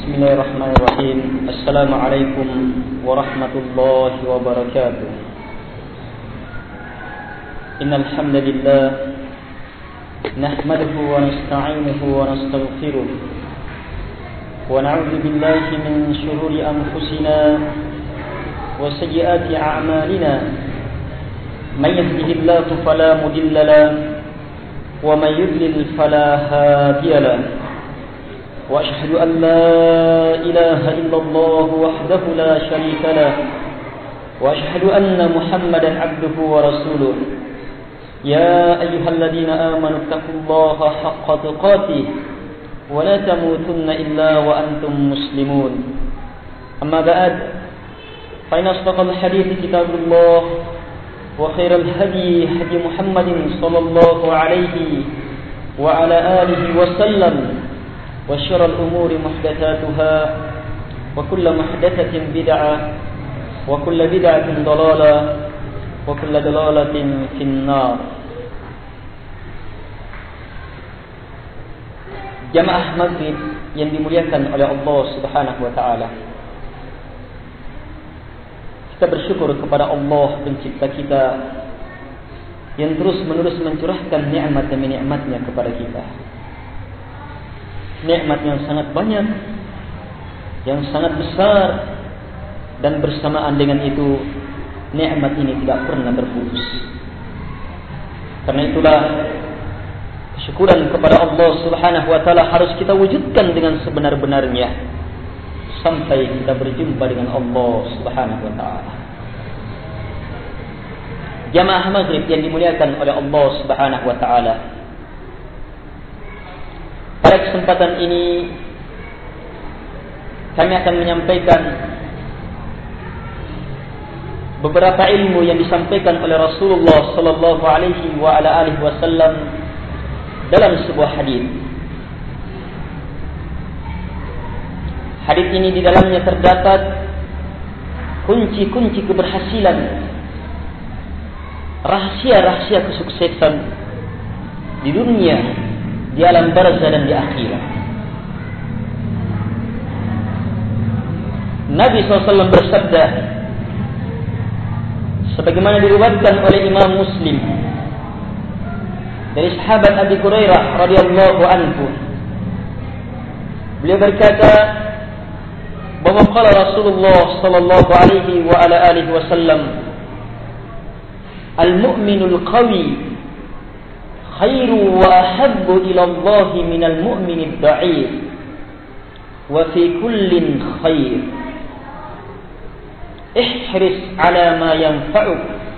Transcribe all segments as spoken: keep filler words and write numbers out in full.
Bismillahirrahmanirrahim. Assalamualaikum warahmatullahi wabarakatuh. Innal hamdalillah nahmaduhu wa nasta'inuhu wa nastaghfiruh wa na'udzu billahi min shururi anfusina wa sayyiati a'malina. May yahdihillahu fala mudilla lahu wa may yudlil fala hadiya lahu. وأشهد أن لا إله إلا الله وحده لا شريك له وأشهد أن محمدا عبده ورسوله. يا أيها الذين آمنوا اتقوا الله حق تقاته ولا تموتن إلا وأنتم مسلمون. أما بعد فإن أصدق الحديث كتاب الله وخير الهدي هدي محمد صلى الله عليه وعلى آله وسلم وشر الأمور محدثاتها وكل محدثة بدعة وكل بدعة ضلالة وكل ضلالة في النار. Jamaah maghrib yang dimuliakan oleh Allah Subhanahu wa taala. Kita bersyukur kepada Allah pencipta kita yang terus menerus mencurahkan nikmat demi nikmatnya kepada kita. Nikmat yang sangat banyak, yang sangat besar, dan bersamaan dengan itu nikmat ini tidak pernah berputus. Karena itulah kesyukuran kepada Allah Subhanahu wa taala harus kita wujudkan dengan sebenar-benarnya sampai kita berjumpa dengan Allah Subhanahu wa taala. Jamaah maghrib yang dimuliakan oleh Allah Subhanahu wa taala, pada kesempatan ini kami akan menyampaikan beberapa ilmu yang disampaikan oleh Rasulullah sallallahu alaihi wa ala alihi wasallam dalam sebuah hadis. Hadis ini di dalamnya terdapat kunci-kunci keberhasilan, rahasia-rahasia kesuksesan di dunia, di alam barzah dan di akhirat. Nabi shallallahu alaihi wasallam bersabda, sebagaimana diriwayatkan oleh Imam Muslim dari sahabat Abi Hurairah radhiyallahu anhu, beliau berkata bahwa qala Rasulullah sallallahu alaihi wa ala alihi wasallam, al-mu'minul qawi khairu wa ahabbu ila Allah minal mu'minid da'if wa fi kullin khair. Ihris ala ma yanfa'uk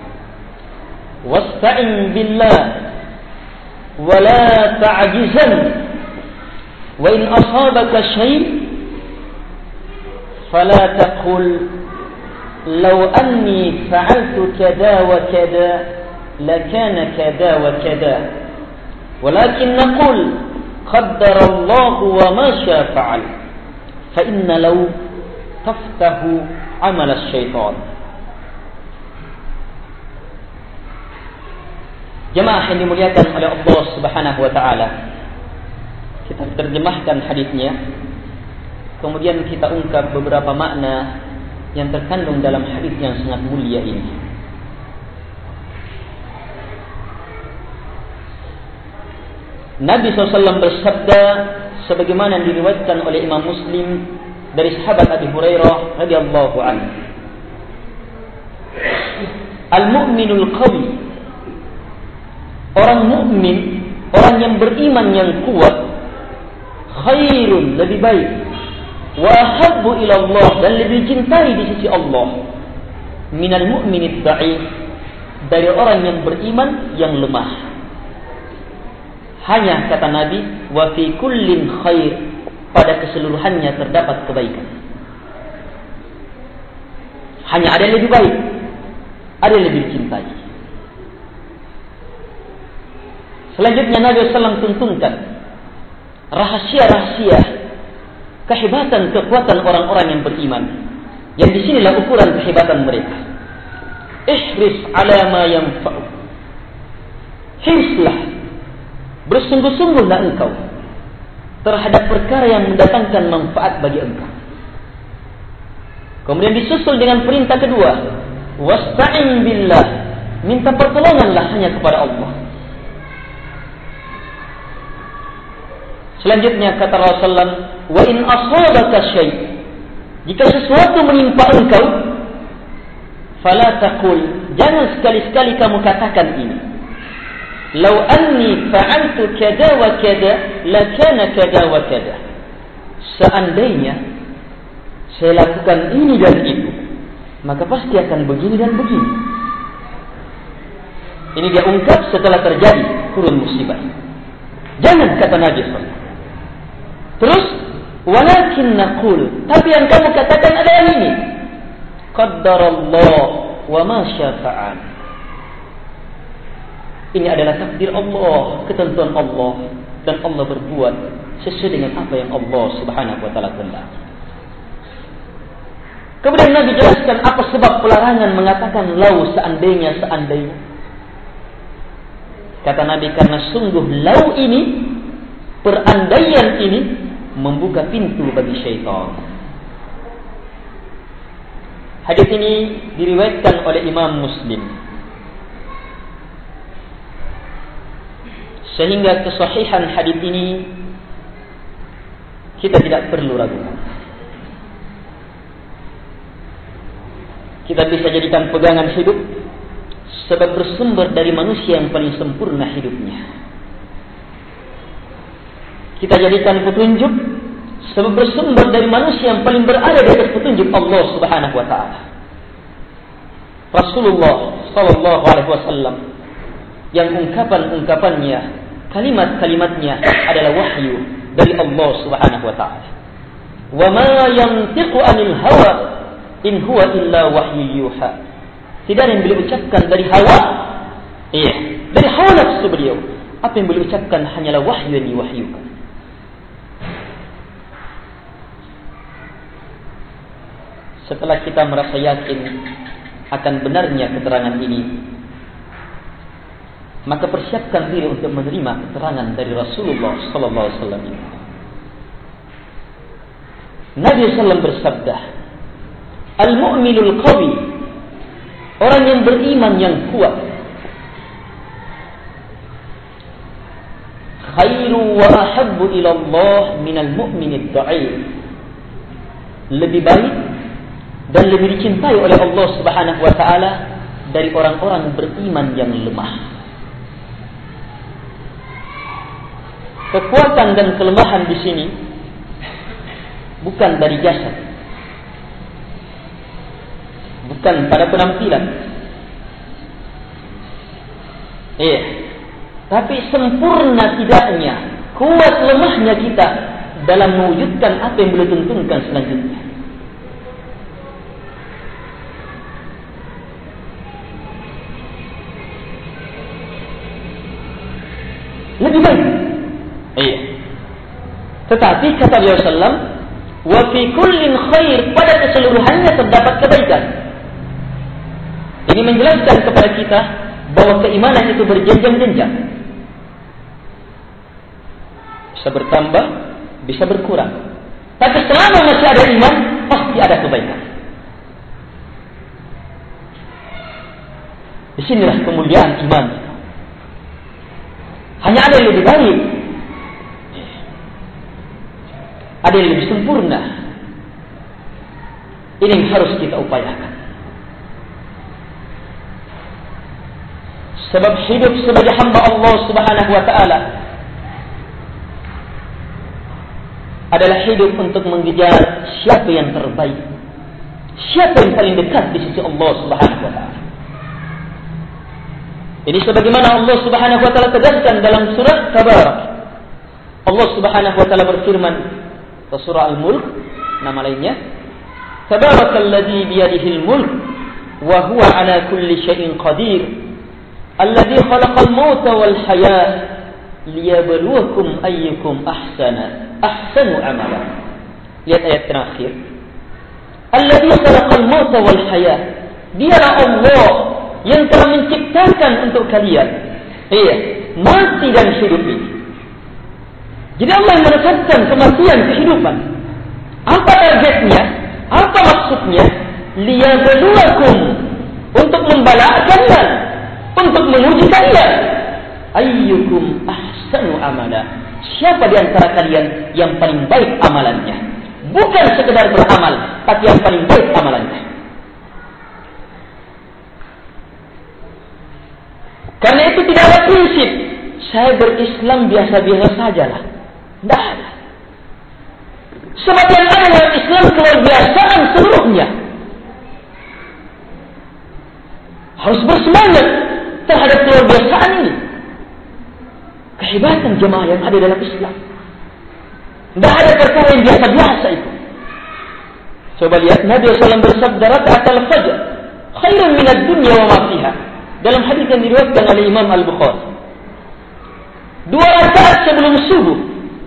wasta'in billah wa la ta'jizan wa in asabaka shay' fala taqul law anni fa'altu kada wa kada lakana kada wa kada walakin naqul qaddarallahu wa ma syaa fa'al fa inna law taftahu amal asy-syaitan. Jemaah yang dimuliakan oleh Allah Subhanahu wa taala, kita terjemahkan hadisnya, kemudian kita ungkap beberapa makna yang terkandung dalam hadis yang sangat mulia ini. Nabi shallallahu alaihi wasallam bersabda sebagaimana diriwayatkan oleh Imam Muslim dari sahabat Abi Hurairah radhiyallahu anhu, al-mu'minul qawi, orang mukmin, orang yang beriman yang kuat, khairun, lebih baik, wa ahabbu ila Allah, dan lebih cintai di sisi Allah, minal mu'minid da'if, dari orang yang beriman yang lemah. Hanya kata Nabi, wa fi kullin khair, pada keseluruhannya terdapat kebaikan. Hanya ada yang lebih baik, ada yang lebih dicintai. Selanjutnya Nabi shallallahu alaihi wasallam tuntunkan rahasia-rahasia kehebatan, kekuatan orang-orang yang beriman, yang disinilah ukuran kehebatan mereka. Ihris ala ma yanfa'u, hirslah, bersungguh-sungguhlah engkau terhadap perkara yang mendatangkan manfaat bagi engkau. Kemudian disusul dengan perintah kedua, wasta'in billah, minta pertolonganlah hanya kepada Allah. Selanjutnya kata Rasulullah, wa in asabaka syai', jika sesuatu menimpa engkau, fala taqul, jangan sekali-sekali kamu katakan ini, lau anni fa'altu kada wa kada lakana kada wa kada, seandainya saya lakukan ini dan itu, maka pasti akan begini dan begini. Ini dia ungkap setelah terjadi turun musibah. Jangan kata Nabi sallallahu alaihi wasallam. Terus, walakin naqul, tapi yang kamu katakan adalah ini, qaddarallah wa ma syafa'an. Ini adalah takdir Allah, ketentuan Allah, dan Allah berbuat sesuai dengan apa yang Allah Subhanahu wa taala kehendaki. Kemudian Nabi jelaskan apa sebab pelarangan mengatakan lau, seandainya, seandainya. Kata Nabi, karena sungguh lau ini, perandaian ini membuka pintu bagi syaitan. Hadis ini diriwayatkan oleh Imam Muslim, sehingga kesahihan hadis ini kita tidak perlu ragukan. Kita bisa jadikan pegangan hidup sebab bersumber dari manusia yang paling sempurna hidupnya. Kita jadikan petunjuk sebab bersumber dari manusia yang paling berada di atas petunjuk Allah Subhanahu wa taala. Rasulullah sallallahu alaihi wasallam yang ungkapan-ungkapannya, kalimat-kalimatnya adalah wahyu dari Allah Subhanahu wa taala. Wa ma yantiqu 'anil hawa in huwa illa wahyu yuha. Tidak ada yang beliau ucapkan dari hawa, iya, dari hawa nafsu beliau. Apa yang beliau ucapkan hanyalah wahyu yang diwahyukan. Setelah kita merasa yakin akan benarnya keterangan ini, maka persiapkan diri untuk menerima keterangan dari Rasulullah sallallahu alaihi wasallam ini. Nabi sallallahu alaihi wasallam bersabda, "Al-mu'minul qawi", orang yang beriman yang kuat, "khairu wa ahabbu ila Allah minal mu'minid dha'if", lebih baik dan lebih dicintai oleh Allah Subhanahu wa taala dari orang-orang beriman yang lemah. Kekuatan dan kelemahan di sini bukan dari jasad, bukan pada penampilan, eh, tapi sempurna tidaknya, kuat lemahnya kita dalam mewujudkan apa yang beliau tentukan selanjutnya. Lebih baik. Iya. Tetapi kata beliau sallam, wa fi kullin khair, pada keseluruhannya terdapat kebaikan. Ini menjelaskan kepada kita bahwa keimanan itu berjenjang-jenjang. Bisa bertambah, bisa berkurang. Tapi selama masih ada iman, pasti ada kebaikan. Disinilah kemuliaan iman. Hanya ada yang lebih baik, ada yang lebih sempurna. Ini yang harus kita upayakan. Sebab hidup sebagai hamba Allah Subhanahu wa taala adalah hidup untuk mengejar siapa yang terbaik, siapa yang paling dekat di sisi Allah Subhanahu wa taala. Ini sebagaimana Allah Subhanahu wa taala tegaskan dalam surah Tabarak. Allah Subhanahu wa taala berfirman dalam surah Al-Mulk, nama lainnya, Tabarakalladzi biyadihil mulk wa huwa ala kulli syai'in qadir, alladzi khalaqal mauta wal hayat liyabluwakum ayyukum ahsana ahsanu amala. Lihat ayat terakhir. Alladzi khalaqal mauta wal hayat. Dialah Allah yang telah menciptakan untuk kalian, iya, mati dan hidup ini. Jadi Allah yang menetapkan kematian, kehidupan. Apa targetnya? Apa maksudnya? Liyabluwakum, untuk membalak kalian, untuk menguji kalian. Ayyukum ahsanu amala, siapa di antara kalian yang paling baik amalannya? Bukan sekedar beramal, tapi yang paling baik amalannya. Karena itu tidak ada prinsip saya berislam biasa-biasa sajalah. Tidak ada. Sebab yang ada dalam Islam keluar biasaan seluruhnya. Harus bersemangat terhadap keluar biasaan ini. Kehebatan jemaah yang ada dalam Islam. Tidak ada perkara yang biasa-biasa itu. Coba lihat Nabi shallallahu alaihi wasallam bersabda, "Raka'atul fajr khairun minad dunya wa ma fiha." Dalam hadis yang diriwayatkan oleh Imam Al-Bukhari. Dua rakaat sebelum subuh.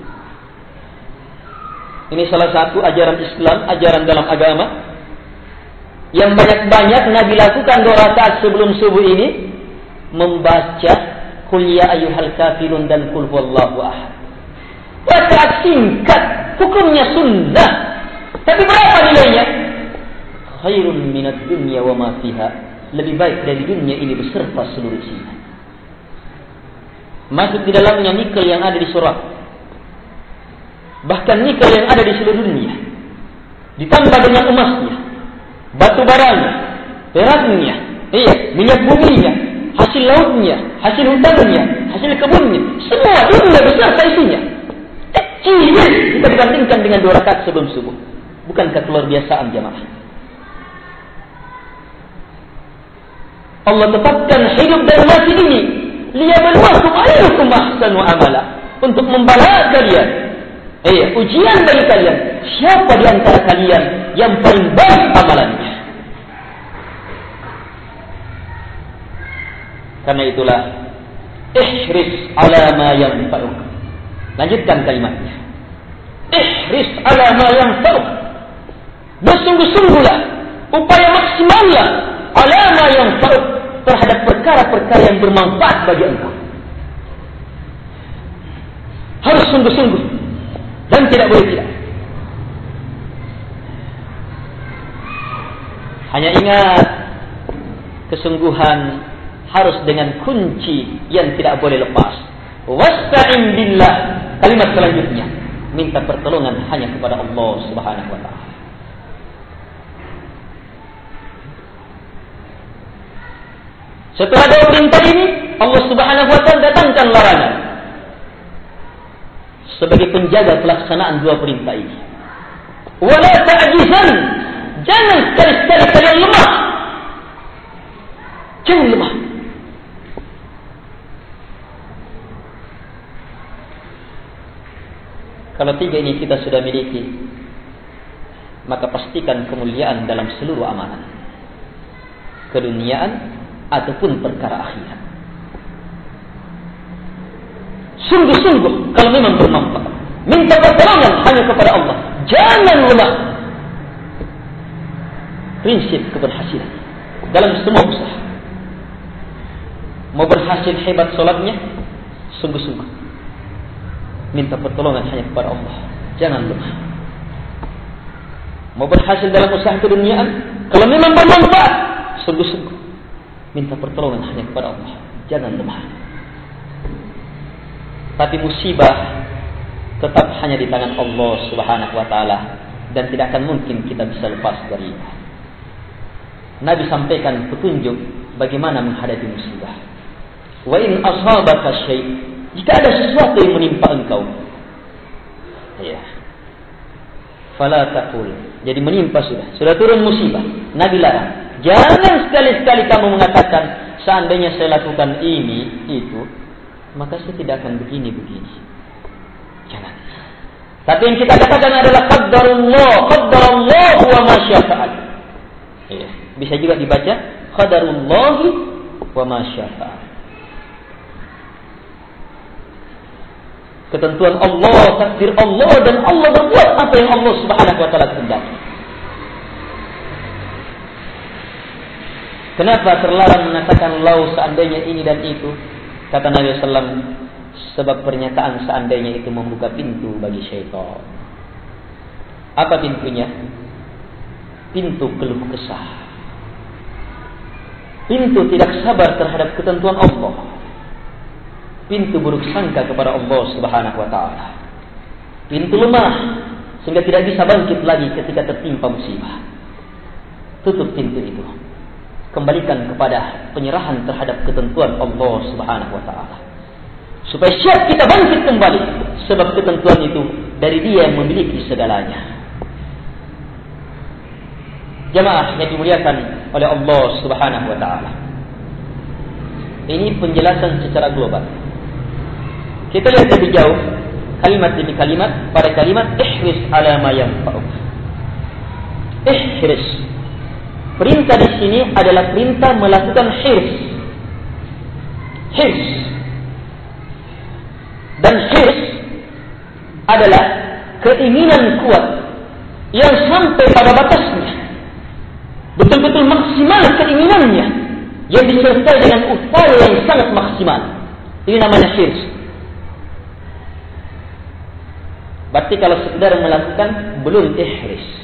Ini salah satu ajaran Islam, ajaran dalam agama yang banyak-banyak Nabi lakukan dua rakaat sebelum subuh ini, membaca Qul ya ayyuhal kafirun dan Qul huwallahu ahad. Rakaat singkat, hukumnya sunnah. Tapi berapa nilainya? Khairun minad dunya wa ma fiha. Lebih baik dari dunia ini beserta seluruh isinya. Masuk di dalamnya nikel yang ada di surat. Bahkan nikel yang ada di seluruh dunia. Ditambah dengan emasnya, batu baranya, peraknya, iya, minyak buminya, hasil lautnya, hasil hutannya, hasil kebunnya, semua dunia beserta isinya. Kecil jika dibandingkan dengan dua rakaat sebelum subuh. Bukankah keluar biasaan jamaah? Allah tetapkan hidup dan mati ini liyabluwakum ayyukum ahsanu amala, untuk membalas kalian. Eh, ujian bagi kalian, siapa di antara kalian yang paling baik amalannya. Karena itulah ihris ala ma yanfa'uk. Lanjutkan kalimatnya. Ihris ala ma yanfa'uk. Bersungguh-sungguhlah, upaya maksimallah ala ma yanfa'uk, terhadap perkara-perkara yang bermanfaat bagi engkau. Harus sungguh-sungguh dan tidak boleh tidak. Hanya ingat, kesungguhan harus dengan kunci yang tidak boleh lepas. Wasta'in billah. Kalimat selanjutnya, minta pertolongan hanya kepada Allah Subhanahu wa taala. Setelah dua perintah ini, Allah Subhanahu wa taala datangkan larangan sebagai penjaga pelaksanaan dua perintah ini. Wala ta'jizan, jangan sekali-sekali kalian lemah. Jangan lemah. Kalau tiga ini kita sudah miliki, maka pastikan kemuliaan dalam seluruh amanah, keduniaan ataupun perkara akhirat. Sungguh-sungguh kalau memang bermanfaat, minta pertolongan hanya kepada Allah. Jangan lemah. Prinsip keberhasilan dalam semua usaha. Mau berhasil hebat solatnya, sungguh-sungguh minta pertolongan hanya kepada Allah. Jangan lemah. Mau berhasil dalam usaha keduniaan, kalau memang bermanfaat, sungguh-sungguh minta pertolongan hanya kepada Allah. Jangan lemah. Tapi musibah tetap hanya di tangan Allah Subhanahu wa taala dan tidak akan mungkin kita bisa lepas darinya. Nabi sampaikan petunjuk bagaimana menghadapi musibah. Wa in asabaka syai', jika ada sesuatu yang menimpa engkau, ya, fala taqul, jadi menimpa sudah, sudah turun musibah, Nabi larang. Jangan sekali-sekali kamu mengatakan, seandainya saya lakukan ini, itu, maka saya tidak akan begini-begini. Jangan. Tapi yang kita katakan adalah qaddarullah, qaddarullah wa ma syafa'al. Ya, bisa juga dibaca qadarullahi wa ma syafa'al. Ketentuan Allah, takdir Allah, dan Allah berbuat apa yang Allah Subhanahu wa taala kehendaki. Kenapa terlarang mengatakan lau seandainya ini dan itu? Kata Nabi sallallahu alaihi wasallam, Sebab pernyataan seandainya itu membuka pintu bagi syaitan. Apa pintunya? Pintu keluh kesah. Pintu tidak sabar terhadap ketentuan Allah. Pintu buruk sangka kepada Allah Subhanahu wa taala. Pintu lemah sehingga tidak bisa bangkit lagi ketika tertimpa musibah. Tutup pintu itu. Kembalikan kepada penyerahan terhadap ketentuan Allah Subhanahu wa taala. Supaya siap kita bangkit kembali, sebab ketentuan itu dari Dia yang memiliki segalanya. Jamaah yang dimuliakan oleh Allah Subhanahu wa taala. Ini penjelasan secara global. Kita lihat lebih jauh kalimat demi kalimat pada kalimat ihris ala ma yanfa'uk. Ihris. Perintah di sini adalah perintah melakukan hirs. Hirs. Dan hirs adalah keinginan kuat yang sampai pada batasnya. Betul-betul maksimal keinginannya yang disertai dengan upaya yang sangat maksimal. Ini namanya hirs. Berarti kalau sekedar melakukan belum ihris.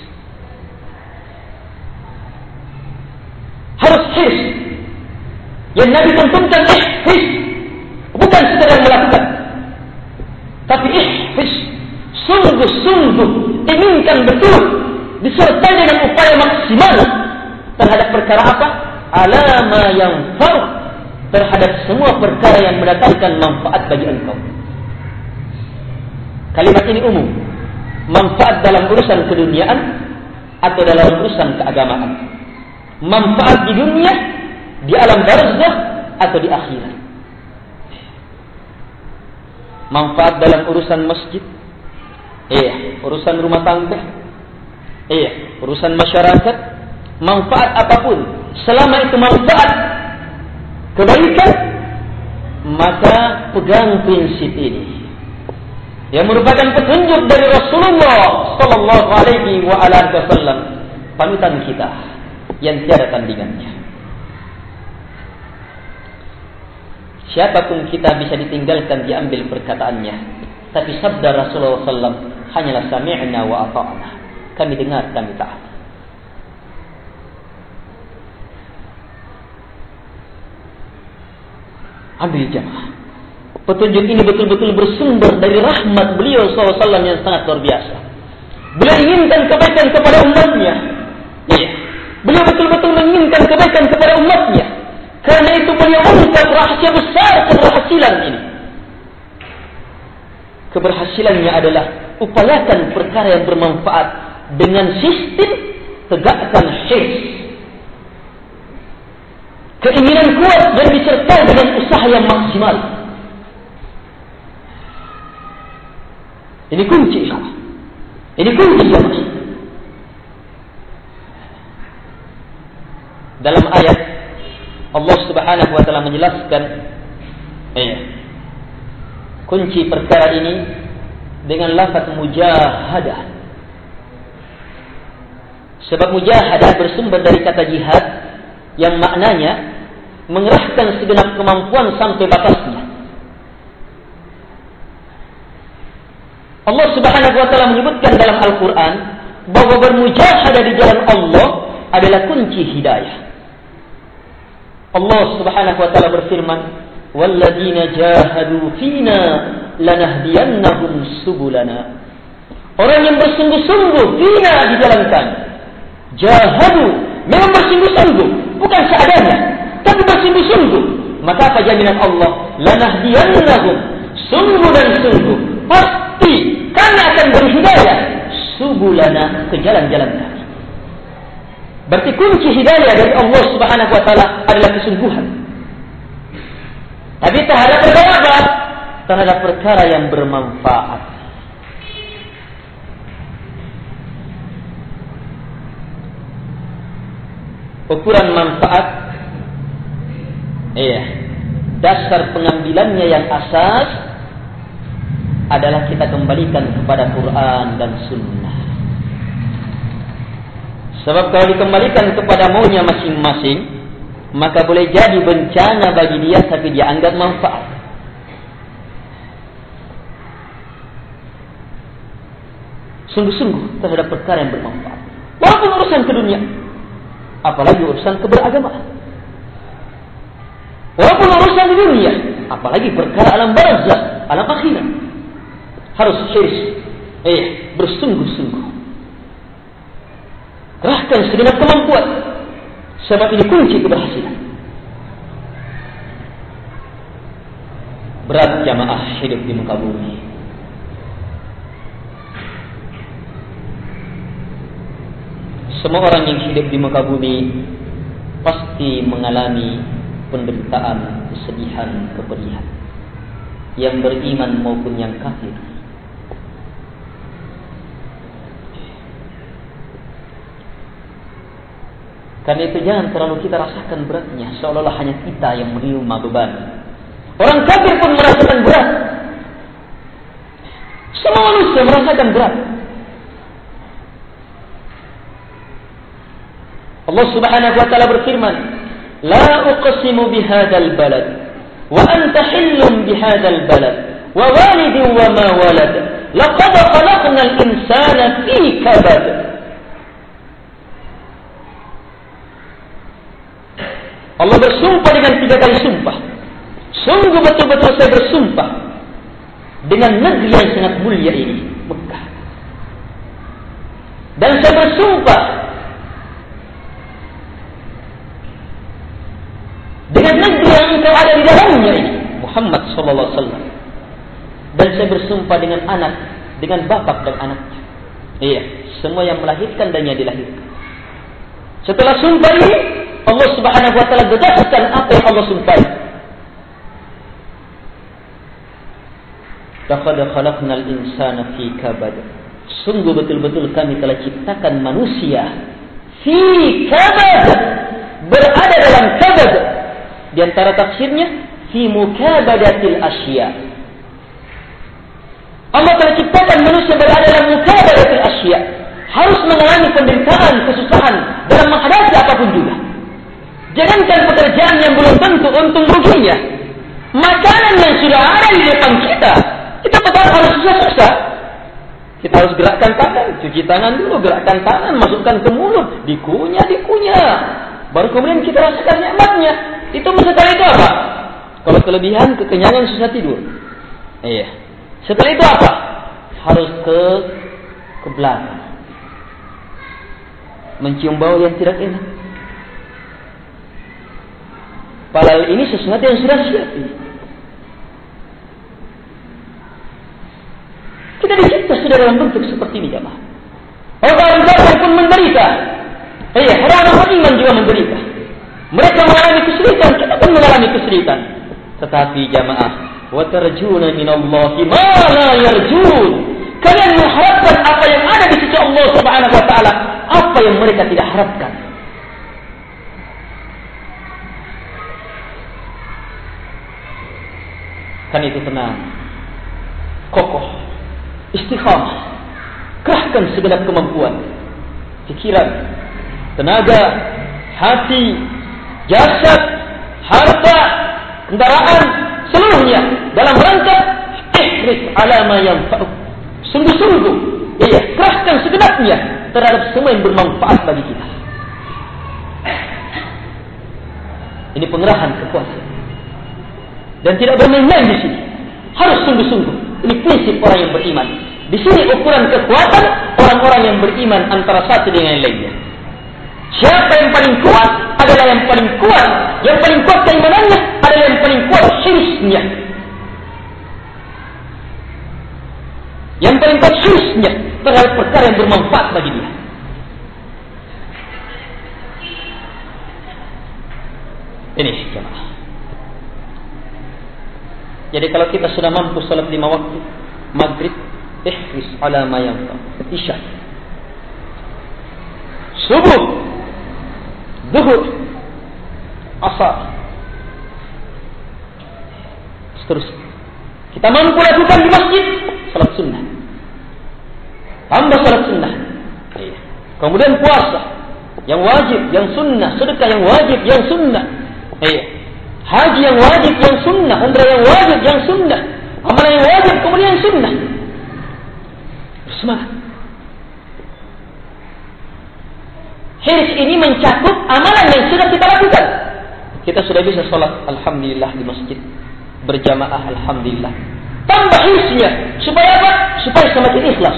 Harus hirs. Yang Nabi tentukan ihris, bukan sekedar melakukan, tapi ihris, sungguh-sungguh inginkan betul, disertai dengan upaya maksimal terhadap perkara apa? Alama yang farq, terhadap semua perkara yang mendatangkan manfaat bagi engkau. Kalimat ini umum, manfaat dalam urusan keduniaan atau dalam urusan keagamaan. Manfaat di dunia, di alam barzakh atau di akhirat. Manfaat dalam urusan masjid, iya, urusan rumah tangga, iya, urusan masyarakat, manfaat apapun, selama itu manfaat kebaikan, maka pegang prinsip ini. Yang merupakan petunjuk dari Rasulullah sallallahu alaihi wa alihi wasallam, panutan kita yang tiada tandingannya. Siapapun kita bisa ditinggalkan, diambil perkataannya, tapi sabda Rasulullah sallallahu alaihi wasallam hanyalah sami'na wa ata'na. Kami dengar, kami taat. Ambil jamaah. Petunjuk ini betul-betul bersumber dari rahmat beliau sallallahu alaihi wasallam yang sangat luar biasa. Beliau inginkan kebaikan kepada umatnya. Iya. Beliau betul-betul menginginkan kebaikan kepada umatnya. Karena itu beliau mengungkap rahasia besar keberhasilan ini. Keberhasilannya adalah upayakan perkara yang bermanfaat dengan sistem tegakkan hirs. Keinginan kuat dan disertai dengan usaha yang maksimal. Ini kunci. Ini kunci jamaah. Dalam ayat Allah Subhanahu wa taala menjelaskan eh, kunci perkara ini dengan lafaz mujahadah. Sebab mujahadah bersumber dari kata jihad yang maknanya mengerahkan segenap kemampuan sampai batasnya. Allah Subhanahu wa taala menyebutkan dalam Al-Qur'an bahwa bermujahadah di jalan Allah adalah kunci hidayah. Allah Subhanahu wa taala berfirman, "Walladzina jahadu fina lanahdiyannahum subulana." Orang yang bersungguh-sungguh fina di jalan kami. Jahadu, memang bersungguh-sungguh, bukan seadanya, tapi bersungguh-sungguh. Maka apa jaminan Allah? Lanahdiyannahum, sungguh dan sungguh, pasti kami akan berhidayah subulana, ke jalan-jalan kami. Berarti kunci hidayah dari Allah Subhanahu wa taala adalah kesungguhan. Tapi terhadap perkara apa? Terhadap perkara yang bermanfaat. Ukuran manfaat, iya, dasar pengambilannya yang asas adalah kita kembalikan kepada Quran dan Sunnah. Sebab kalau dikembalikan kepada maunya masing-masing, maka boleh jadi bencana bagi dia, tapi dia anggap manfaat. sungguh-sungguh terhadap perkara yang bermanfaat. Walaupun urusan ke dunia, apalagi urusan keberagamaan. Walaupun urusan di dunia, apalagi perkara alam barzakh, alam akhirat. Harus hirs, eh, bersungguh-sungguh. Kerahkan segenap kemampuan, sebab ini kunci keberhasilan. Berat jamaah hidup di muka bumi. Semua orang yang hidup di muka bumi pasti mengalami penderitaan, kesedihan, kepedihan, yang beriman maupun yang kafir. Karena itu jangan terlalu kita rasakan beratnya, seolah-olah hanya kita yang menerima beban. Orang kafir pun merasakan berat. Semua manusia merasakan berat. Allah Subhanahu wa taala berfirman, "La uqsimu bihadzal balad wa anta hillun bihadzal balad wa walidin wa ma walad laqad khalaqnal insana fi kabad." Allah bersumpah dengan tiga kali sumpah. Sungguh betul-betul saya bersumpah dengan negeri yang sangat mulia ini, Mekah. Dan saya bersumpah dengan negeri yang engkau ada di dalamnya ini, Muhammad sallallahu alaihi wasallam. Dan saya bersumpah dengan anak, dengan bapak dan anaknya. Iya, semua yang melahirkan dan yang dilahirkan. Setelah sumpah ini, Allah Subhanahu wa taala tegaskan apa yang Allah sumpah. Laqad khalaqnal insana fi kabad. Sungguh betul-betul kami telah ciptakan manusia fi kabad, berada dalam kabad. Di antara tafsirnya fi mukabadatil asya. Allah telah ciptakan manusia berada dalam mukabadatil asya, harus mengalami penderitaan, kesusahan dalam menghadapi apapun juga. Jangankan pekerjaan yang belum tentu untung ruginya, makanan yang sudah ada di depan kita, kita tetap harus susah-susah. Kita harus gerakkan tangan, cuci tangan dulu, gerakkan tangan, masukkan ke mulut, dikunyah, dikunyah. Baru kemudian kita rasakan nikmatnya. Itu setelah itu apa? Kalau kelebihan, kekenyangan, susah tidur. Iya. Setelah itu apa? Harus ke ke belakang, mencium bau yang tidak enak. Padahal ini sesuatu yang sudah siap. Kita dicipta sudah dalam bentuk seperti ini, jemaah. Orang kafir pun menderita. Iya, orang-orang iman juga menderita. Mereka mengalami kesulitan, kita pun mengalami kesulitan. Tetapi jemaah, wa tarjuna minallahi ma la yarjun. Kalian mengharapkan apa yang ada di sisi Allah Subhanahu wa taala, apa yang mereka tidak harapkan. Kan itu tenang, kokoh, istiqamah, kerahkan segenap kemampuan, pikiran, tenaga, hati, jasad, harta, kendaraan, seluruhnya dalam rangka ihris ala ma yanfa'uk. Sungguh-sungguh, iya, kerahkan segenapnya terhadap semua yang bermanfaat bagi kita. Ini pengerahan kekuatan. Dan tidak bermain-main di sini. Harus sungguh-sungguh. Ini prinsip orang yang beriman. Di sini ukuran kekuatan orang-orang yang beriman antara satu dengan yang lainnya. Siapa yang paling kuat adalah yang paling kuat. Yang paling kuat keimanannya adalah yang paling kuat hirsnya. Yang paling kuat hirsnya terhadap perkara yang bermanfaat bagi dia. Ini jemaah. Jadi kalau kita sudah mampu salat lima waktu, maghrib, ihris ala ma yanfa, isya, subuh, zuhur, asar, seterusnya. Kita mampu lakukan di masjid, salat sunnah, tambah salat sunnah. Kemudian puasa, yang wajib, yang sunnah, sedekah yang wajib, yang sunnah. Haji yang wajib, yang sunnah, umrah yang wajib, yang sunnah, amalan yang wajib, kemudian yang sunnah. Bersemangat. Hirs ini mencakup amalan yang sudah kita lakukan. Kita sudah bisa sholat, alhamdulillah, di masjid berjamaah, alhamdulillah. Tambah hirsnya, supaya apa? Supaya semakin ikhlas,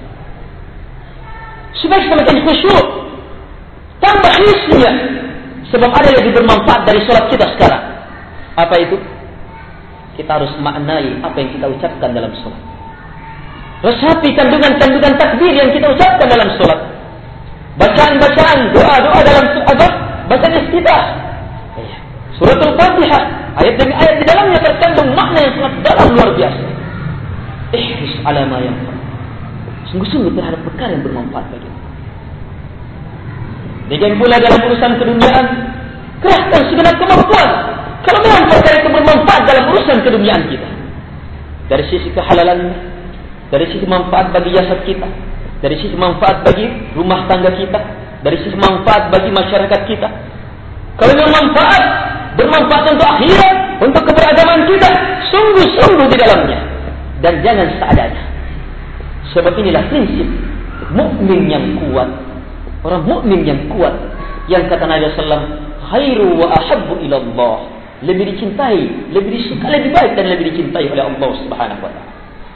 supaya semakin khusyuk. Tambah hirsnya, sebab ada yang lebih bermanfaat dari sholat kita sekarang. Apa itu? Kita harus maknai apa yang kita ucapkan dalam sholat. Resapi kandungan-kandungan takbir yang kita ucapkan dalam sholat. Bacaan-bacaan, doa-doa dalam sholat, bacaan istiftah. Suratul Fatihah, ayat demi ayat di dalamnya terkandung makna yang sangat dalam, luar biasa. Ihris ala ma yanfa'. Sungguh-sungguh terhadap perkara yang bermanfaat bagi kita. Demikian pula dalam urusan keduniaan, kerahkan segenap kemampuan. Kalau memang perkara itu bermanfaat dalam urusan keduniaan kita, dari sisi kehalalannya, dari sisi manfaat bagi jasad kita, dari sisi manfaat bagi rumah tangga kita, dari sisi manfaat bagi masyarakat kita. Kalau memang manfaat, bermanfaat untuk akhirat, untuk keberagaman kita, sungguh-sungguh di dalamnya, dan jangan seadanya. Sebab inilah prinsip mukmin yang kuat, orang mukmin yang kuat, yang kata Nabi sallallahu alaihi wasallam, khairu wa ahabbu ila Allah, lebih dicintai, lebih disuka, lebih baik dan lebih dicintai oleh Allah Subhanahu wa taala.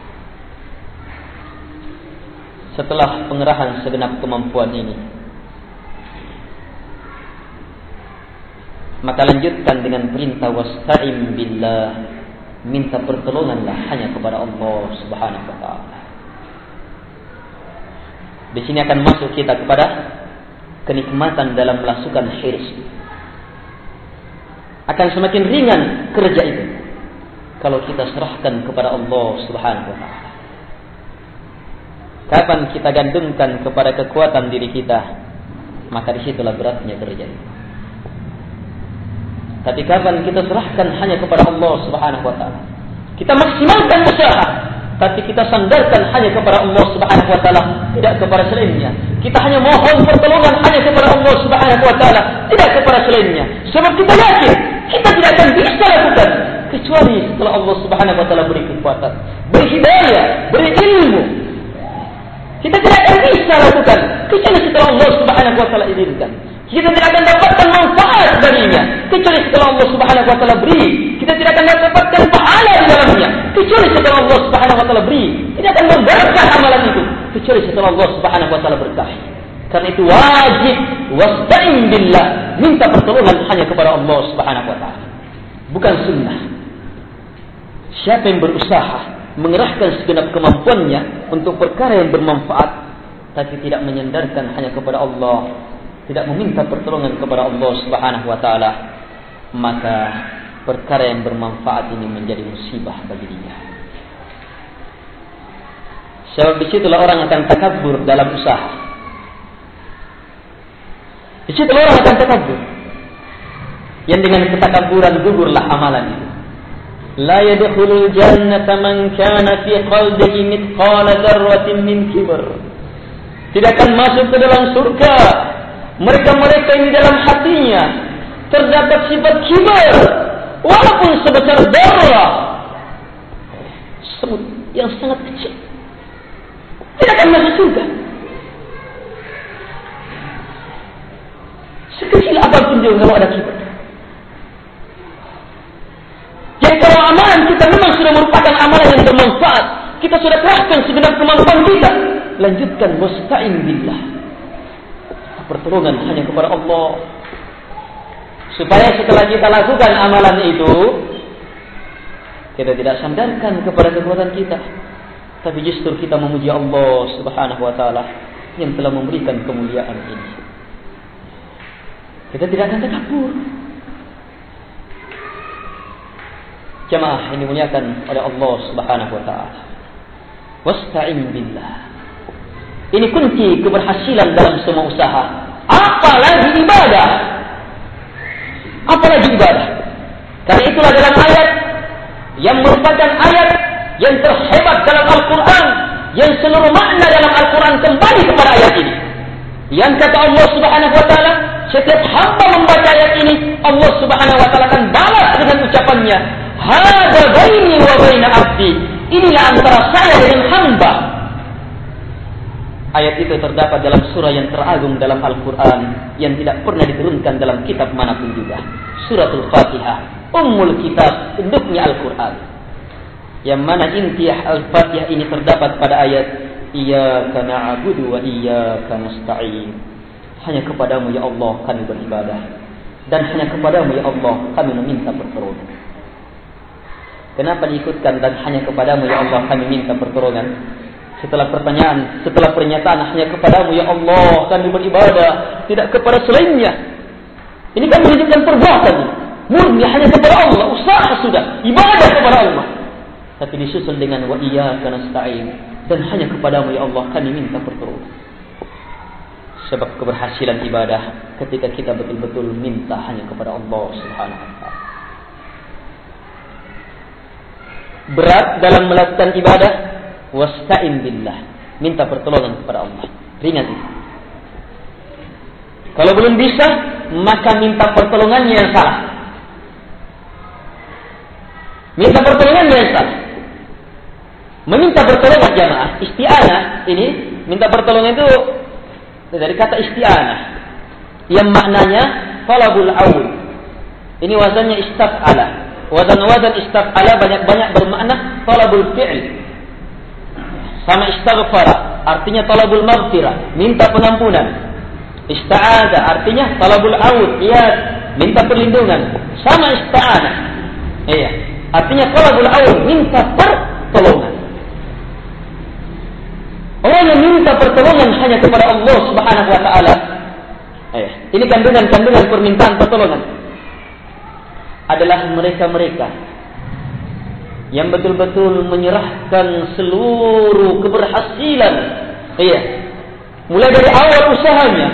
Setelah pengerahan segenap kemampuan ini, maka lanjutkan dengan perintah wasta'in billah, minta pertolonganlah hanya kepada Allah Subhanahu wa taala. Di sini akan masuk kita kepada kenikmatan dalam melakukan hirs. Akan semakin ringan kerja itu kalau kita serahkan kepada Allah Subhanahu wa taala. Kapan kita gantungkan kepada kekuatan diri kita, maka disitulah beratnya kerja itu. Tapi kapan kita serahkan hanya kepada Allah Subhanahu wa taala, kita maksimalkan usaha, tapi kita sandarkan hanya kepada Allah Subhanahu wa taala, tidak kepada selainnya. Kita hanya mohon pertolongan hanya kepada Allah Subhanahu wa taala, tidak kepada selainnya. Sebab kita yakin kita tidak akan bisa lakukan kecuali setelah Allah Subhanahu wa taala beri kekuatan, beri hidayah, beri ilmu. Kita tidak akan bisa lakukan kecuali setelah Allah Subhanahu wa taala izinkan. Kita tidak akan dapatkan manfaat darinya kecuali setelah Allah Subhanahu wa taala beri. Kita tidak akan dapatkan pahala di dalamnya kecuali setelah Allah Subhanahu wa taala beri. Tidak akan memberkah amalan itu kecuali setelah Allah Subhanahu wa taala berkahi. Karena itu wajib wasta'in billah, minta pertolongan hanya kepada Allah Subhanahu wa taala. Bukan sunnah. Siapa yang berusaha mengerahkan segenap kemampuannya untuk perkara yang bermanfaat, tapi tidak menyandarkan hanya kepada Allah, tidak meminta pertolongan kepada Allah Subhanahu wa taala, maka perkara yang bermanfaat ini menjadi musibah bagi dia. Sebab disitulah orang akan takabur dalam usaha. Disitulah orang akan takabur. Yang dengan ketakaburan gugurlah amalan itu. La yadkhulul jannata man kana fi qalbihi mithqala dzarratin min kibr. Tidak akan masuk ke dalam surga mereka-mereka yang di dalam hatinya terdapat sifat kibar, walaupun sebesar darah, semut yang sangat kecil, tidak akan masuk surga. Sekecil apapun juga kalau ada kibar. Jadi kalau amalan kita memang sudah merupakan amalan yang bermanfaat, kita sudah kerahkan segenap kemampuan kita, lanjutkan wasta'in billah, pertolongan hanya kepada Allah, supaya setelah kita lakukan amalan itu, kita tidak sandarkan kepada kekuatan kita, tapi justru kita memuji Allah Subhanahu wa taala yang telah memberikan kemuliaan ini. Kita tidak akan takabur. Jamaah ini dimuliakan oleh Allah Subhanahu wa taala. Wasta'in billah. Ini kunci keberhasilan dalam semua usaha. Apalagi ibadah. Apalagi ibadah. Karena itulah dalam ayat yang merupakan ayat yang terhebat dalam Al-Quran, yang seluruh makna dalam Al-Quran kembali kepada ayat ini. Yang kata Allah Subhanahu wa taala, setiap hamba membaca ayat ini, Allah Subhanahu wa taala akan balas dengan ucapannya, "Hada baini wa baina abdi." Inilah antara saya dengan hamba. Ayat itu terdapat dalam surah yang teragung dalam Al-Quran, yang tidak pernah diturunkan dalam kitab manapun juga. Suratul Fatihah, Ummul Kitab, induknya Al-Quran. Yang mana intiah Al-Fatihah ini terdapat pada ayat Iyyaka na'budu wa iyyaka nasta'in. Hanya kepadamu ya Allah kami beribadah, dan hanya kepadamu ya Allah kami meminta pertolongan. Kenapa diikutkan dan hanya kepadamu ya Allah kami minta pertolongan? Setelah pertanyaan, setelah pernyataan hanya kepadamu ya Allah kami beribadah, tidak kepada selainnya. Ini kan menunjukkan perbuatan murni hanya kepada Allah, usaha sudah, ibadah kepada Allah. Tapi disusul dengan wa iyyaka nasta'in, dan hanya kepadamu ya Allah kami minta pertolongan. Sebab keberhasilan ibadah ketika kita betul-betul minta hanya kepada Allah Subhanahu wa taala. Berat dalam melakukan ibadah, wasta'in billah, minta pertolongan kepada Allah. Ringan itu. Kalau belum bisa, maka minta pertolongannya yang salah. Minta pertolongannya yang salah. Meminta pertolongan jamaah, isti'anah ini, minta pertolongan itu dari kata isti'anah, yang maknanya talabul aun. Ini wazannya istaf'ala. Wazan-wazan istaf'ala banyak-banyak bermakna talabul fi'l. Sama istaghfara, artinya talabul maghfirah, minta pengampunan. Ista'adha, artinya talabul aud, iyad, minta perlindungan. Sama ista'anah, iya, artinya talabul aud, minta pertolongan. Orang yang minta pertolongan hanya kepada Allah Subhanahu wa taala. Iya, ini kandungan-kandungan permintaan pertolongan adalah mereka-mereka yang betul-betul menyerahkan seluruh keberhasilan, iya, mulai dari awal usahanya,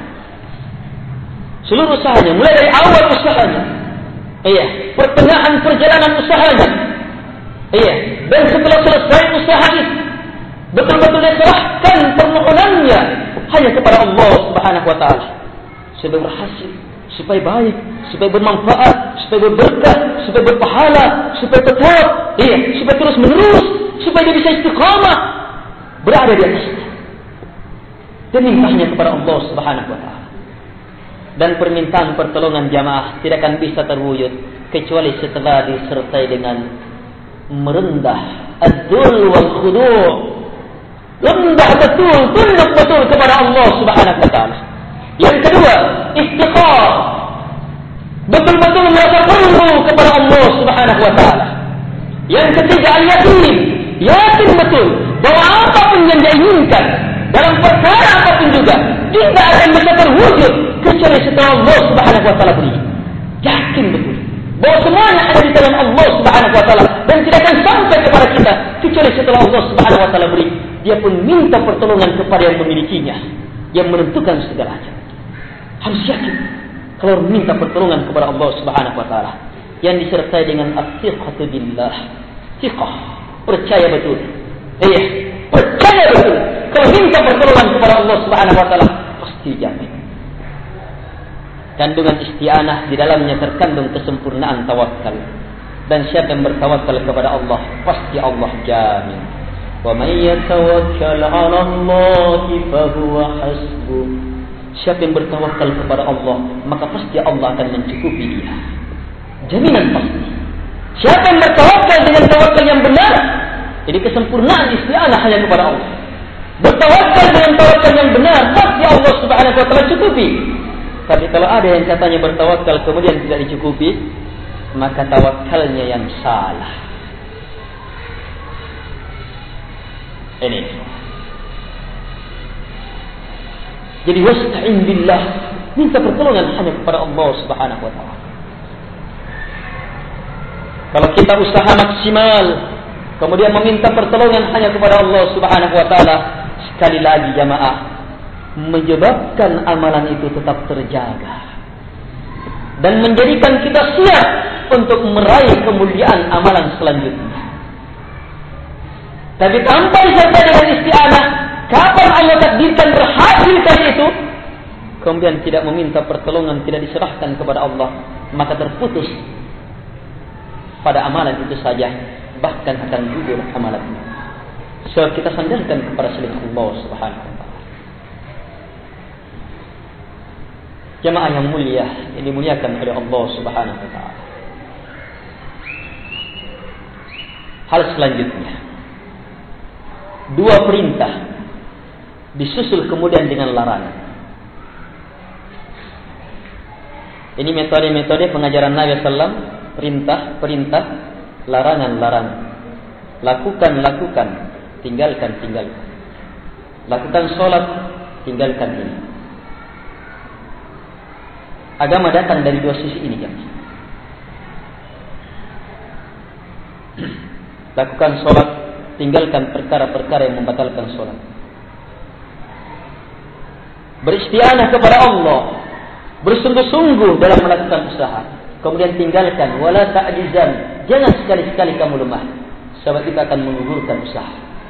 seluruh usahanya, mulai dari awal usahanya, iya, pertengahan perjalanan usahanya, iya, dan setelah selesai usaha itu, betul-betul diserahkan permohonannya hanya kepada Allah Subhanahu wa taala, supaya berhasil, supaya baik, supaya bermanfaat, supaya berberkah, supaya berpahala, supaya tetap, iya, supaya terus menerus, supaya dia bisa istiqamah berada di atasnya. Dan mintanya kepada Allah Subhanahu wa taala. Dan permintaan pertolongan jamaah tidak akan bisa terwujud kecuali setelah disertai dengan merendah, adzul wal khudu'. Rendah betul, tunduk betul kepada Allah Subhanahu wa taala. Yang kedua, istiqamah. Betul-betul merasa perlu kepada Allah Subhanahu wa taala. Yang ketiga, al-yakin. Yakin betul bahwa apapun yang dia inginkan dalam perkara apapun juga tidak akan bisa terwujud kecuali setelah Allah Subhanahu wa taala beri. Yakin betul bahwa semuanya ada di dalam Allah Subhanahu wa taala dan tidak akan sampai kepada kita kecuali setelah Allah Subhanahu wa taala beri. Dia pun minta pertolongan kepada yang memilikinya, yang menentukan segalanya. Harus yakin kalau minta pertolongan kepada Allah Subhanahu wa taala yang disertai dengan as-siqatu billah. Siqah, percaya betul. Iya, percaya betul kalau minta pertolongan kepada Allah Subhanahu wa taala pasti jamin. Kandungan isti'anah di dalamnya terkandung kesempurnaan tawakal. Dan siapa yang bertawakal kepada Allah pasti Allah jamin. Wa may yatawakkal 'ala Allahi fa huwa hasbuh. Siapa yang bertawakal kepada Allah, maka pasti Allah akan mencukupi dia. Jaminan pasti. Siapa yang bertawakal dengan tawakal yang benar, ini kesempurnaan isti'anah hanya kepada Allah. Bertawakal dengan tawakal yang benar, pasti Allah Subhanahu wa taala cukupi. Tapi kalau ada yang katanya bertawakal kemudian tidak dicukupi, maka tawakalnya yang salah. Ini. Jadi wasta'in billah, minta pertolongan hanya kepada Allah Subhanahu wa taala. Kalau kita usaha maksimal kemudian meminta pertolongan hanya kepada Allah Subhanahu wa taala, sekali lagi jamaah, menyebabkan amalan itu tetap terjaga dan menjadikan kita siap untuk meraih kemuliaan amalan selanjutnya. Tapi tanpa disertai dengan isti'anah, kapan Allah takdirkan berhasil kali itu, kemudian tidak meminta pertolongan, tidak diserahkan kepada Allah, maka terputus pada amalan itu saja, bahkan akan gugur amalan itu. So kita sandarkan kepada selain Allah Subhanahu wa taala. Jemaah yang mulia, yang dimuliakan oleh Allah Subhanahu wa taala. Hal selanjutnya, dua perintah disusul kemudian dengan larangan. Ini metode-metode pengajaran Nabi sallallahu alaihi wasallam, perintah, perintah, larangan, larangan. Lakukan, lakukan, tinggalkan, tinggalkan. Lakukan sholat, tinggalkan ini. Agama datang dari dua sisi ini, kan? Lakukan sholat, tinggalkan perkara-perkara yang membatalkan sholat. Beristianah kepada Allah, bersungguh-sungguh dalam melakukan usaha. Kemudian tinggalkan, wala ta'jizan, jangan sekali-sekali kamu lemah, sebab kita akan menggugurkan usaha.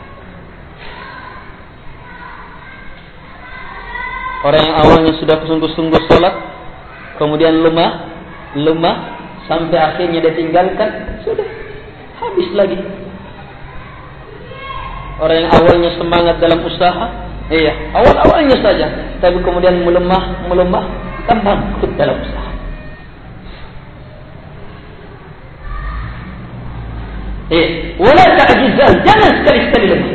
Orang yang awalnya sudah sungguh-sungguh sholat, kemudian lemah, lemah, sampai akhirnya dia tinggalkan, sudah, habis lagi. Orang yang awalnya semangat dalam usaha, iya, awal-awalnya saja, tapi kemudian melemah, melemah, kan bangkrut dalam usaha. Eh, wala ta'jizan, jangan sekali-sekali lemah.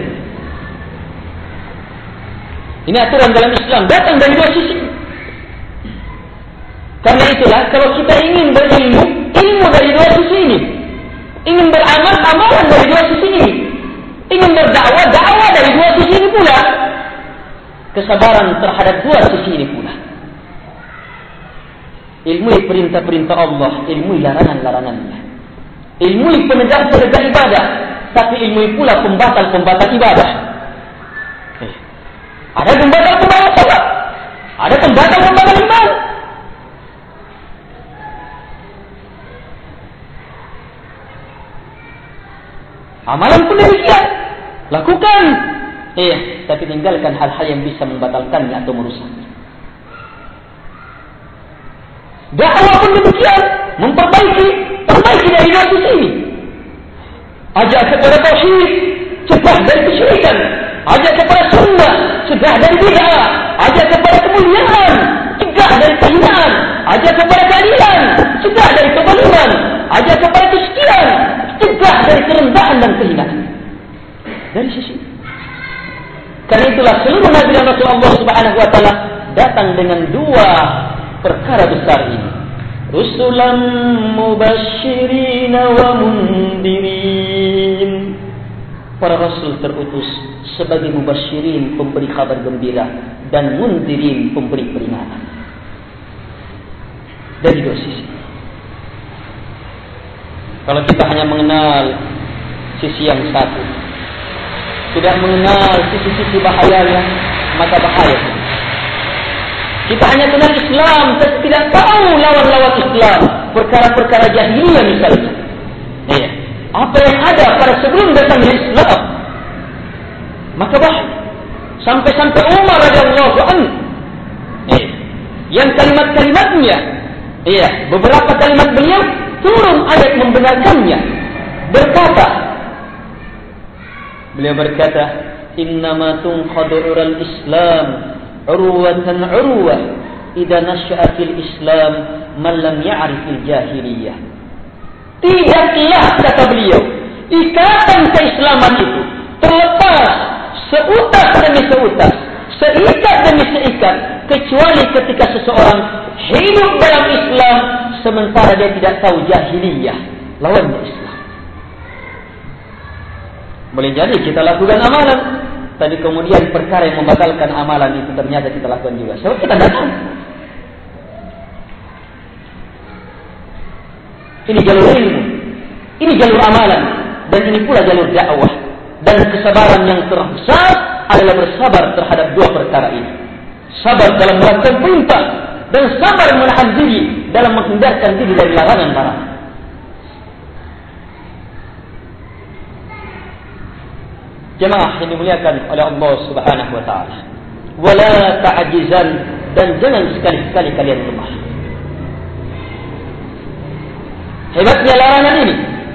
Ini aturan dalam Islam, datang dari dua sisi. Karena itulah, kalau kita ingin berilmu, ilmu dari dua sisi ini. Ingin beramal, amalan dari dua sisi ini. Ingin berdakwah, dakwah dari dua sisi ini pula. Kesabaran terhadap dua sisi ini pula. Ilmu perintah-perintah Allah, ilmu larangan-larangannya. Ilmu penegak-penegak ibadah, tapi ilmu pula pembatal-pembatal ibadah. Eh. Ada pembatal-pembatal salat, ada pembatal-pembatal iman. Amalan pun demikian, lakukan. Eh, tapi tinggalkan hal-hal yang bisa membatalkannya atau merusaknya. Dakwah pun demikian, memperbaiki, perbaiki dari dua sisi ini. Ajak kepada tauhid, cegah dari kesyirikan. Ajak kepada sunnah, cegah dari bid'ah. Ajak kepada kemuliaan, cegah dari kehinaan. Ajak kepada keadilan, cegah dari kezaliman. Ajak kepada kesekian, cegah dari kerendahan dan kehinaan. Dari sisi. Karena itulah seluruh Nabi dan Rasul Allah Subhanahu wa taala datang dengan dua perkara besar ini. Rusulan mubasysyirin wa mundirin. Para rasul terutus sebagai mubasysyirin, pemberi kabar gembira, dan mundirin, pemberi peringatan. Dari dua sisi. Kalau kita hanya mengenal sisi yang satu, tidak mengenal sisi-sisi bahayanya, maka bahaya. Kita hanya kenal Islam, tapi tidak tahu lawan-lawan Islam, perkara-perkara jahiliyah misalnya. Iya. Apa yang ada pada sebelum datangnya Islam, maka bahaya. Sampai-sampai Umar radhiyallahu anhu, iya, yang kalimat-kalimatnya, iya, beberapa kalimat beliau turun ayat membenarkannya. Berkata, beliau berkata, innama tunqadu ural Islam urwatan urwah idza nasha'a fil Islam man lam ya'rif al jahiliyah. Tidaklah, kata beliau, ikatan keislaman itu terlepas seutas demi seutas, seikat demi seikat, kecuali ketika seseorang hidup dalam Islam sementara dia tidak tahu jahiliyah, lawannya Islam. Boleh jadi kita lakukan amalan, tapi kemudian perkara yang membatalkan amalan itu ternyata kita lakukan juga. Sebab kita datang. Ini jalur ilmu, ini jalur amalan, dan ini pula jalur dakwah. Dan kesabaran yang terbesar adalah bersabar terhadap dua perkara ini. Sabar dalam melakukan perintah, dan sabar menahan diri dalam menghindarkan diri dari larangan-larangan. Jemaah yang dimuliakan oleh Allah Subhanahu wa taala. Wala ta'jizan, dan jangan sekali-sekali kalian lemah. Hebatnya larangan ini.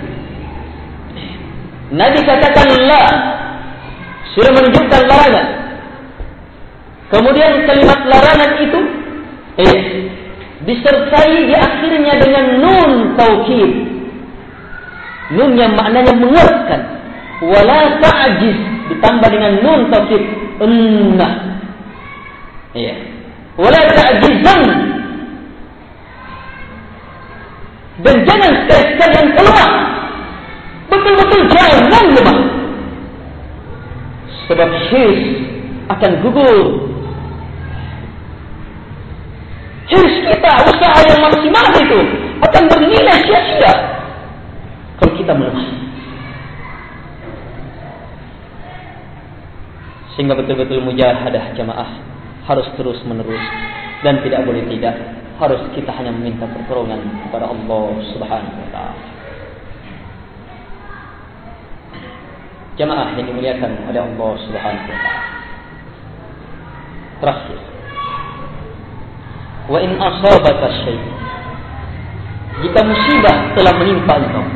Nabi katakan la, sudah menunjukkan larangan. Kemudian kalimat larangan itu eh disertai di akhirnya dengan nun taukid. Nun yang maknanya menguatkan. Wala ta'jiz ditambah dengan nun taukid. Enna. Iya. Wala ta'jizan. Dan jangan sekali-sekali yang keluar. Betul-betul jangan lemah. Sebab hirs akan gugur. Hirs kita, usaha yang maksimal itu akan bernilai sia-sia kalau kita melemah. Sehingga betul-betul mujahadah jamaah harus terus menerus dan tidak boleh tidak. Harus kita hanya meminta pertolongan kepada Allah Subhanahu wa taala. Jamaah yang dimuliakan oleh Allah Subhanahu wa taala. Terakhir, wa in asabaka syai', jika musibah telah menimpa engkau.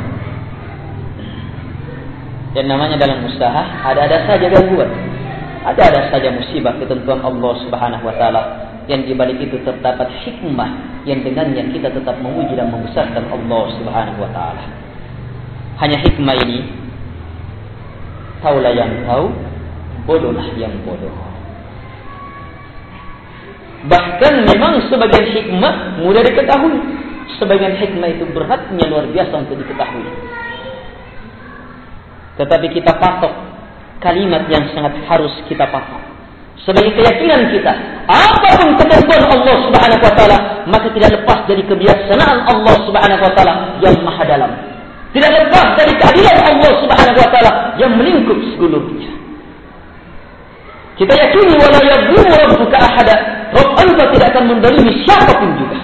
Yang namanya dalam usaha ada-ada saja gangguan, ada-ada saja musibah ketentuan Allah Subhanahu wa taala, yang di balik itu terdapat hikmah yang dengannya kita tetap memuji dan membesarkan Allah Subhanahu wa taala. Hanya hikmah ini, taulah yang tahu, bodohlah yang bodoh. Bahkan memang sebagian hikmah mudah diketahui, sebagian hikmah itu beratnya luar biasa untuk diketahui. Tetapi kita patok kalimat yang sangat harus kita patok sebagai keyakinan kita. Apapun ketentuan Allah Subhanahu wa taala, maka tidak lepas dari kebijaksanaan Allah Subhanahu wa taala yang maha dalam. Tidak lepas dari keadilan Allah Subhanahu wa taala yang melingkup seluruhnya. Kita yakini wala yadhlimu rabbuka ahada. Rabb anta tidak akan mendalimi siapapun juga.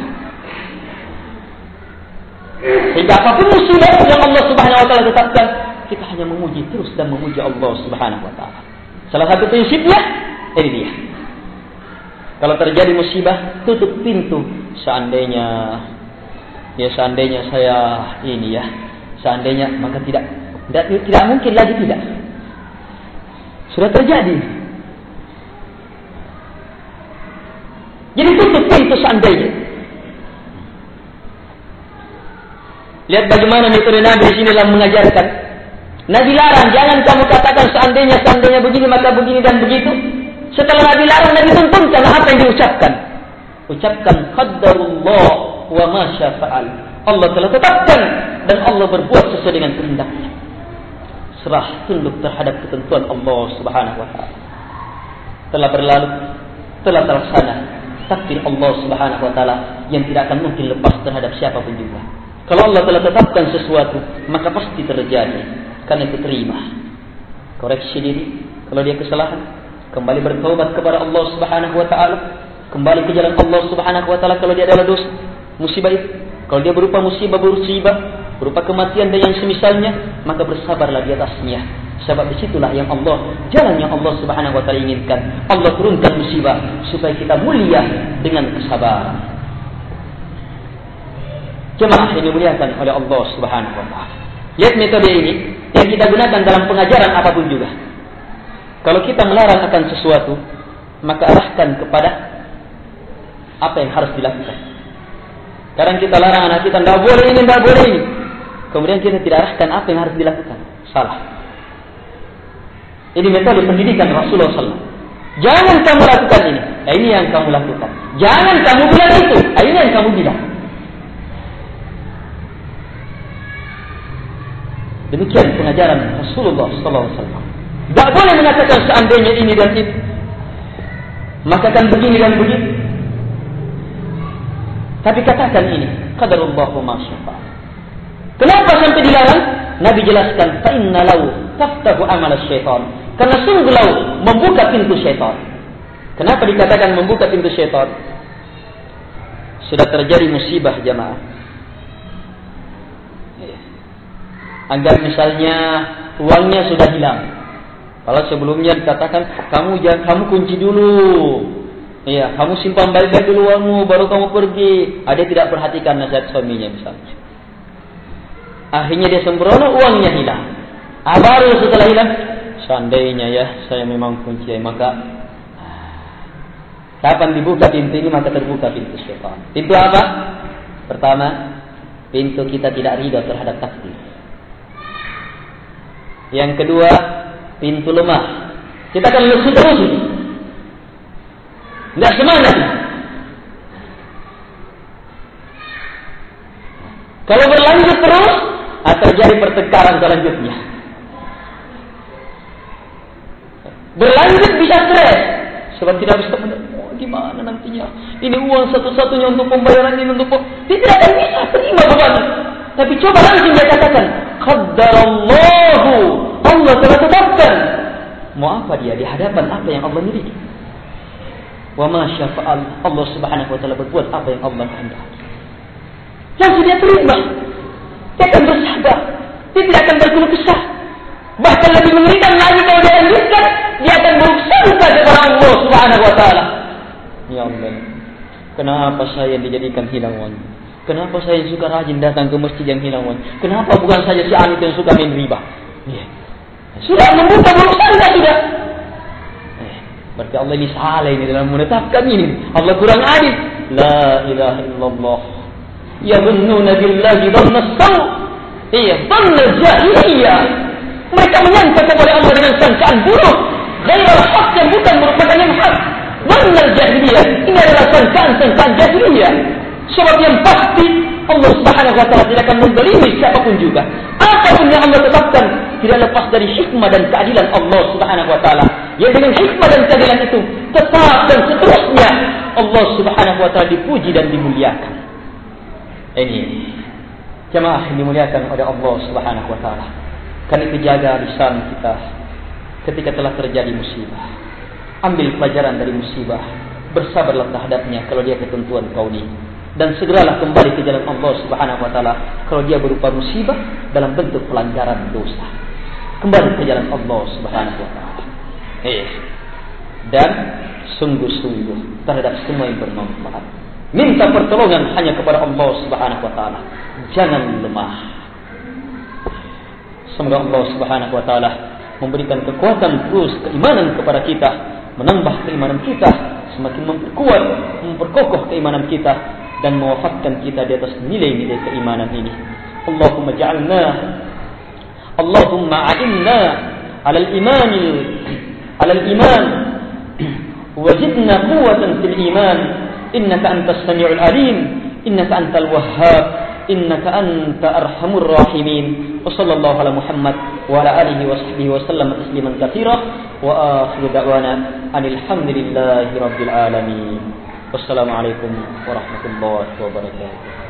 Sehingga apapun musibah yang Allah Subhanahu wa taala tetapkan, kita hanya memuji terus dan memuji Allah Subhanahu wa taala. Salah satu prinsipnya ini dia. Kalau terjadi musibah, tutup pintu. Seandainya, ya seandainya saya ini ya, seandainya maka tidak, tidak, tidak mungkin lagi tidak. Sudah terjadi. Jadi tutup pintu seandainya. Lihat bagaimana metode Nabi di sini dalam mengajarkan. Nabi larang, jangan kamu katakan seandainya, seandainya begini, maka begini dan begitu. Setelah Nabi larang, Nabi tuntunkan apa yang diucapkan. Ucapkan qaddarullah wa ma syafa'al. Allah telah tetapkan dan Allah berbuat sesuai dengan kehendaknya. Serah tunduk terhadap ketentuan Allah Subhanahu wa taala. Telah berlalu, telah terlaksana takdir Allah Subhanahu wa taala yang tidak akan mungkin lepas terhadap siapapun juga. Kalau Allah telah tetapkan sesuatu, maka pasti terjadi. Karena itu terima. Koreksi diri kalau dia kesalahan, kembali bertaubat kepada Allah Subhanahu wa taala, kembali ke jalan Allah Subhanahu wa taala kalau dia adalah dosa, musibah itu. Kalau dia berupa musibah, musibah, berupa kematian dan yang semisalnya, maka bersabarlah di atasnya. Sebab disitulah yang Allah, jalan yang Allah Subhanahu wa taala inginkan. Allah turunkan musibah supaya kita mulia dengan kesabaran. Jemaah yang dimuliakan oleh Allah Subhanahu wa taala. Lihat metode ini yang kita gunakan dalam pengajaran apapun juga. Kalau kita melarang akan sesuatu, maka arahkan kepada apa yang harus dilakukan. Sekarang kita larang anak kita, tidak boleh ini, tidak boleh ini. Kemudian kita tidak arahkan apa yang harus dilakukan. Salah. Ini metode pendidikan Rasulullah shallallahu alaihi wasallam. Jangan kamu lakukan ini. Nah, ini yang kamu lakukan. Jangan kamu bilang itu. Nah, ini yang kamu bilang. Demikian pengajaran Rasulullah shallallahu alaihi wasallam. Tak boleh mengatakan seandainya ini dan itu, maka akan begini dan begitu. Tapi katakan ini, qadarullah wa ma syaa. Kenapa sampai dilarang? Nabi jelaskan, fa inna lau taftahu amal syaitan. Karena sungguh lau membuka pintu syaitan. Kenapa dikatakan membuka pintu syaitan? Sudah terjadi musibah jamaah. Anggap misalnya uangnya sudah hilang. Kalau sebelumnya dikatakan kamu jangan kamu kunci dulu. Iya, kamu simpan baik-baik dulu uangmu baru kamu pergi. Ada tidak perhatikan nasihat suaminya misalnya. Akhirnya dia sembrono, uangnya hilang. Ah, baru setelah hilang, seandainya ya saya memang kunci, maka Kapan dibuka pintu ini maka terbuka pintu syaitan. Pintu apa? Pertama, pintu kita tidak ridha terhadap takdir. Yang kedua, pintu lemah. Kita akan lesu terus. Tidak semangat. Kalau berlanjut terus, akan terjadi pertengkaran selanjutnya. Berlanjut bisa stres. Sebab tidak bisa menerima. Gimana nantinya? Ini uang satu-satunya untuk pembayaran ini untuk tidak akan bisa terima beban. Tapi coba langsung dia katakan, qaddarallahu, Allah telah tetapkan. Mau apa dia di hadapan apa yang Allah miliki? Wa ma syafa'al, Allah Subhanahu wa taala berbuat apa yang Allah kehendaki. Langsung dia terima. Dia akan bersabar. Dia tidak akan berkeluh kesah. Bahkan lebih mengerikan lagi kalau dia lanjutkan, dia akan bersangka kepada Allah Subhanahu wa taala. Ya Allah, kenapa saya dijadikan hilangan? Kenapa saya suka rajin datang ke masjid yang hilangan? Kenapa bukan saja si Anit yang suka main riba? Ya. Sudah membuka bersangka sudah. Eh, berarti Allah ini salah ini dalam menetapkan ini. Allah kurang adil. La ilaha illallah. Yazunnuna billahi dhanna as-saw. Iya, dhanna jahiliyah. Mereka menyangka kepada Allah dengan sangkaan buruk. Ghairal haq, yang bukan merupakan yang hak. Dhanna jahiliyah. Ini adalah sangkaan-sangkaan jahiliyah. Sebab yang pasti Allah Subhanahu wa taala tidak akan menzalimi siapapun juga. Apapun yang Allah tetapkan tidak lepas dari hikmah dan keadilan Allah Subhanahu wa taala. Yang dengan hikmah dan keadilan itu tetap dan seterusnya Allah Subhanahu wa taala dipuji dan dimuliakan. Ini jemaah yang dimuliakan oleh Allah Subhanahu wa taala. Karena itu jaga lisan kita ketika telah terjadi musibah. Ambil pelajaran dari musibah. Bersabarlah terhadapnya kalau dia ketentuan kauni. Dan segeralah kembali ke jalan Allah Subhanahu wa taala kalau dia berupa musibah dalam bentuk pelanggaran dosa. Kembali ke jalan Allah Subhanahu wa taala. Eh. Dan sungguh-sungguh terhadap semua yang bermanfaat. Minta pertolongan hanya kepada Allah Subhanahu wa taala. Jangan lemah. Semoga Allah Subhanahu wa taala memberikan kekuatan terus keimanan kepada kita, menambah keimanan kita, semakin memperkuat, memperkokoh keimanan kita dan mewafatkan kita di atas nilai-nilai keimanan ini. Allahumma ja'alna Allahumma a'inna 'ala al-iman 'ala al-iman wazidna quwwatan fil iman innaka antas sami'ul alim innaka antal wahhab innaka anta arhamur rahimin. Wa sallallahu ala Muhammad wa ala alihi wa sahbihi wa sallam tasliman katsira wa akhiru da'wana anil hamdulillahi rabbil alamin. Wassalamualaikum warahmatullahi wabarakatuh.